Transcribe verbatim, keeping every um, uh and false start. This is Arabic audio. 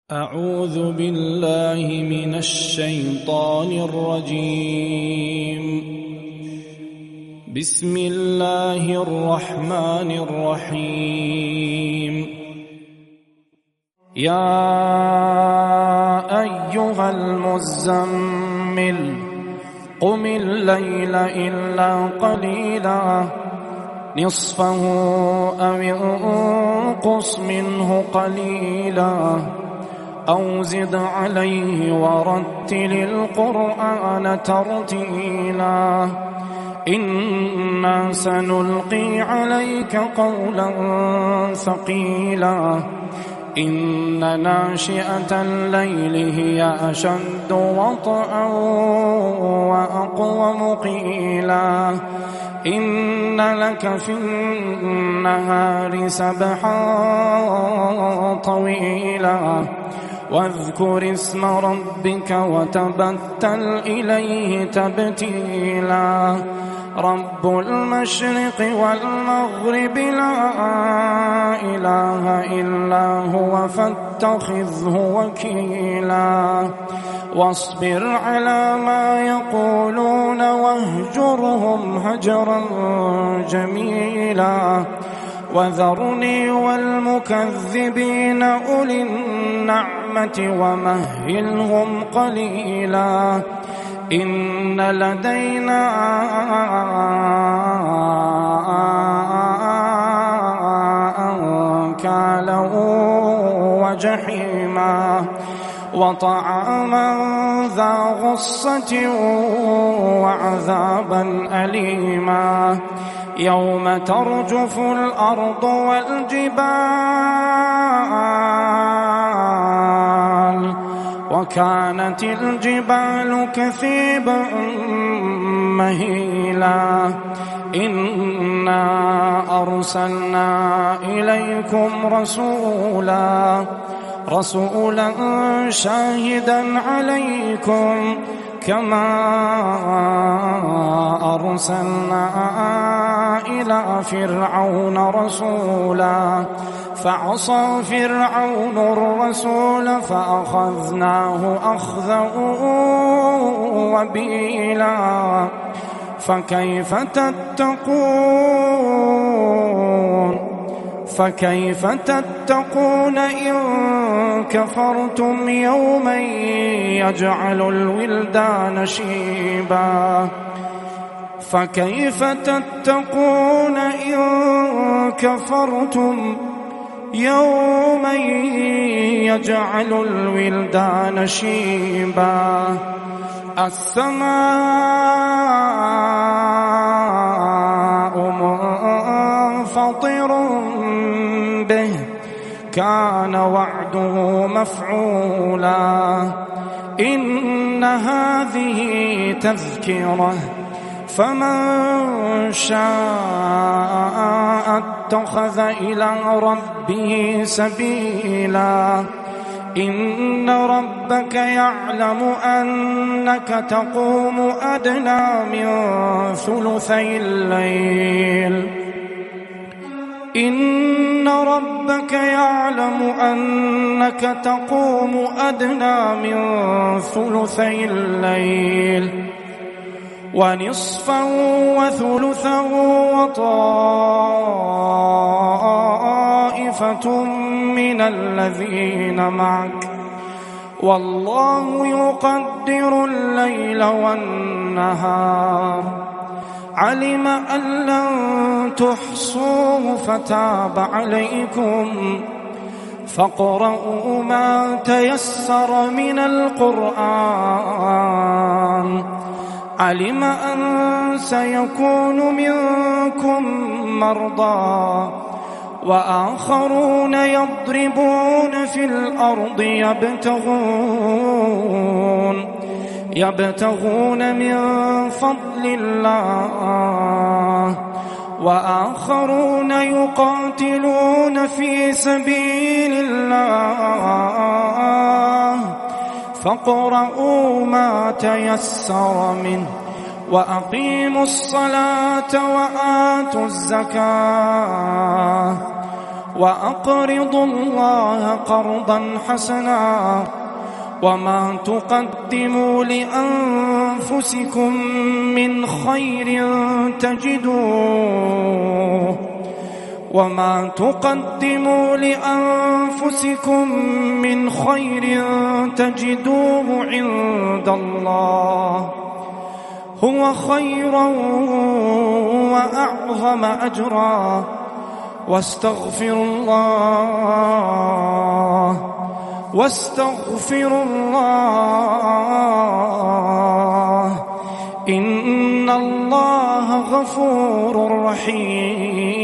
أعوذ بالله من الشيطان الرجيم. بسم الله الرحمن الرحيم. يا أيها المزمل قم الليل إلا قليلا نصفه أو انقص منه قليلا أو زد عليه ورتل القرآن ترتيلا إنا سنلقي عليك قولا ثقيلا إن ناشئة الليل هي أشد وطئا وأقوم قيلا إن لك في النهار سبحا طويلا واذكر اسم ربك وتبتل إليه تبتيلا رب المشرق والمغرب لا إله إلا هو فاتخذه وكيلا واصبر على ما يقولون واهجرهم هجرا جميلا وذرني والمكذبين أولي النعمة ومهلهم قليلا إن لدينا أنكالا وجحيما وطعاما ذا غصة وعذابا أليما يوم ترجف الأرض والجبال وكانت الجبال كثيبا مهيلا إنا أرسلنا إليكم رسولا رسولا شاهدا عليكم كما أرسلنا إلى فرعون رسولا فعصى فرعون الرسول فأخذناه أخذا وبيلا فكيف تتقون فكيف تتقون إن كفرتم يوما يجعل الولدان شيبا فكيف تتقون إن كفرتم يوما يجعل الولدان شيبا السماء منفطر به كان وعده مفعولا إن هذه تذكرة فمن شاء اتخذ إلى ربه سبيلا إن ربك يعلم أنك تقوم أدنى من ثلثي الليل إن ربك يعلم أنك تقوم أدنى من ثلثي الليل ونصفا وثلثا وطائفة من الذين معك والله يقدر الليل والنهار علم أن لن تحصوه فتاب عليكم فاقرؤوا ما تيسر من القرآن علم أن سيكون منكم مرضى وآخرون يضربون في الأرض يبتغون يبتغون من فضل الله وآخرون يقاتلون في سبيل الله فاقرؤوا ما تيسر منه وأقيموا الصلاة وآتوا الزكاة وأقرضوا الله قرضا حسنا وما تقدموا لأنفسكم من خير تجدوه وما تقدموا لأنفسكم من خير تجدوه عند الله هو خيرا وأعظم أجرا واستغفروا الله واستغفروا الله إن الله غفور رحيم.